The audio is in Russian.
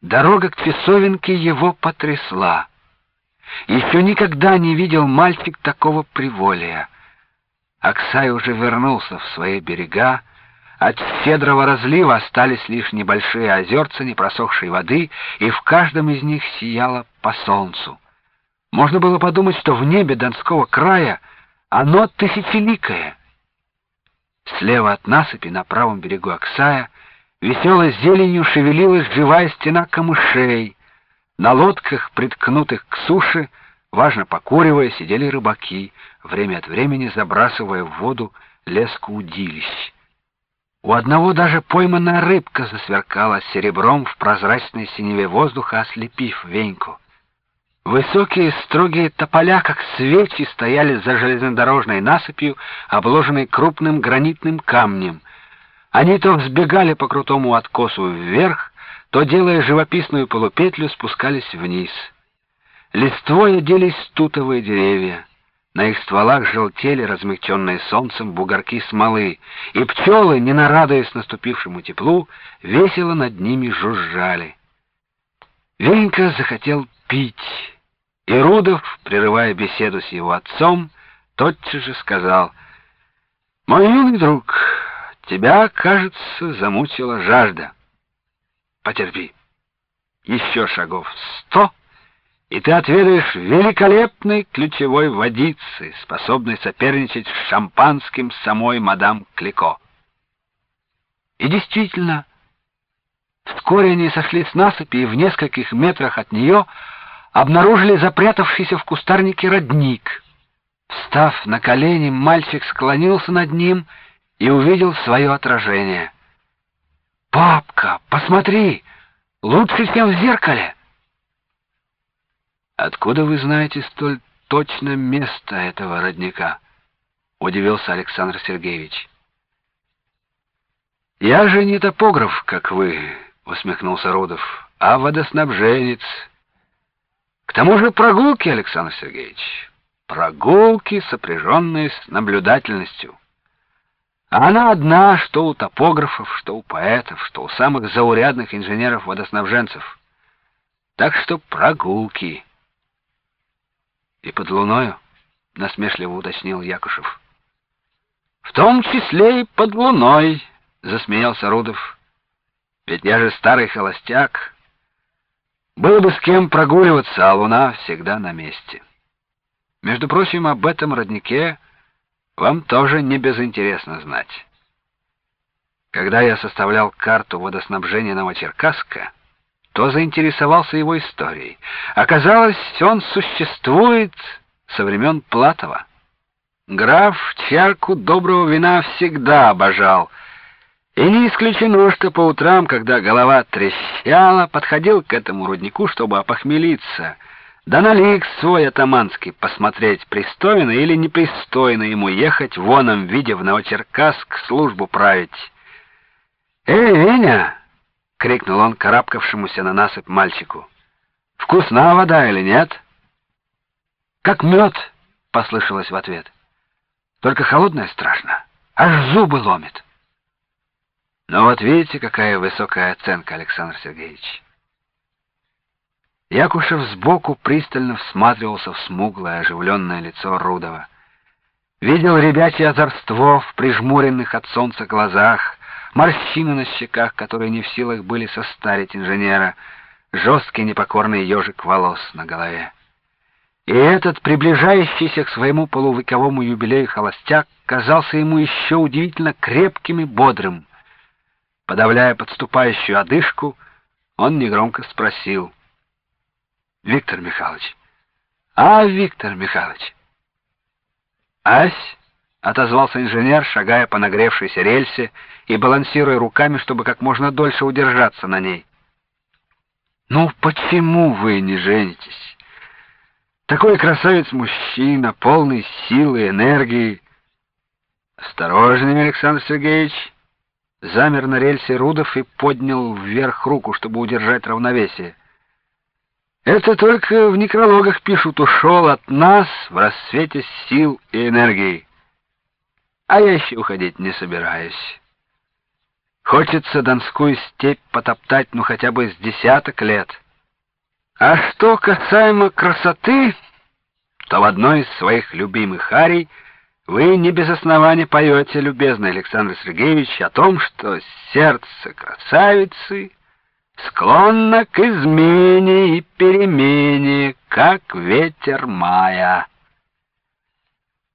Дорога к часовенке его потрясла. Еще никогда не видел мальчик такого приволия. Аксай уже вернулся в свои берега. От щедрого разлива остались лишь небольшие озерца непросохшей воды, и в каждом из них сияло по солнцу. Можно было подумать, что в небе Донского края оно тысячеликое. Слева от насыпи на правом берегу Аксая веселой зеленью шевелилась живая стена камышей. На лодках, приткнутых к суше, важно покуривая, сидели рыбаки, время от времени забрасывая в воду леску удилищ. У одного даже пойманная рыбка засверкала серебром в прозрачной синеве воздуха, ослепив Веньку. Высокие строгие тополя, как свечи, стояли за железнодорожной насыпью, обложенной крупным гранитным камнем. Они то взбегали по крутому откосу вверх, то, делая живописную полупетлю, спускались вниз. Листвой оделись тутовые деревья. На их стволах желтели, размягченные солнцем, бугорки смолы, и пчелы, не нарадуясь наступившему теплу, весело над ними жужжали. Венька захотел пить, и Рудов, прерывая беседу с его отцом, тотчас же сказал: «Мой юный друг, тебя, кажется, замучила жажда. Потерпи. Еще шагов 100, и ты отведаешь великолепной ключевой водицы, способной соперничать с шампанским самой мадам Клико». И действительно, вскоре они сошли с насыпи и в нескольких метрах от нее обнаружили запрятавшийся в кустарнике родник. Встав на колени, мальчик склонился над ним и увидел свое отражение. «Папка, посмотри! Лучше, чем в зеркале!» «Откуда вы знаете столь точно место этого родника?» — удивился Александр Сергеевич. «Я же не топограф, как вы», — усмехнулся Рудов, — «а водоснабженец. К тому же прогулки, Александр Сергеевич, прогулки, сопряженные с наблюдательностью. А она одна, что у топографов, что у поэтов, что у самых заурядных инженеров-водоснабженцев. Так что прогулки». «И под луною?» — насмешливо уточнил Якушев. «В том числе и под луной», — засмеялся Рудов. «Ведь я же старый холостяк. Было бы с кем прогуливаться, а луна всегда на месте. Между прочим, об этом роднике вам тоже не безинтересно знать. Когда я составлял карту водоснабжения Новочеркасска, то заинтересовался его историей. Оказалось, он существует со времен Платова. Граф чарку доброго вина всегда обожал, и не исключено, что по утрам, когда голова трещала, подходил к этому руднику, чтобы опохмелиться, да на лик свой атаманский посмотреть, пристойно или непристойно ему ехать в оном виде в Новочеркасск службу править. «Эй, Веня!» — крикнул он карабкавшемуся на насыпь мальчику. «Вкусна вода или нет?» «Как мед!» — послышалось в ответ. «Только холодная страшно, аж зубы ломит». «Ну вот видите, какая высокая оценка, Александр Сергеевич». Якушев сбоку пристально всматривался в смуглое, оживленное лицо Рудова. Видел ребячье озорство в прижмуренных от солнца глазах, морщины на щеках, которые не в силах были состарить инженера, жесткий непокорный ежик волос на голове. И этот, приближающийся к своему полувековому юбилею холостяк, казался ему еще удивительно крепким и бодрым. Подавляя подступающую одышку, он негромко спросил: «Виктор Михайлович, Виктор Михайлович?» «Ась?» — отозвался инженер, шагая по нагревшейся рельсе и балансируя руками, чтобы как можно дольше удержаться на ней. «Ну почему вы не женитесь? Такой красавец-мужчина, полный силы и энергии». «Осторожнее, Александр Сергеевич!» Замер на рельсе Рудов и поднял вверх руку, чтобы удержать равновесие. «Это только в некрологах пишут: ушел от нас в рассвете сил и энергии. А я еще уходить не собираюсь». Хочется донскую степь потоптать, ну хотя бы с 10 лет. А что касаемо красоты, то в одной из своих любимых арий вы не без основания поете, любезный Александр Сергеевич, о том, что сердце красавицы склонно к измене и перемене, как ветер мая.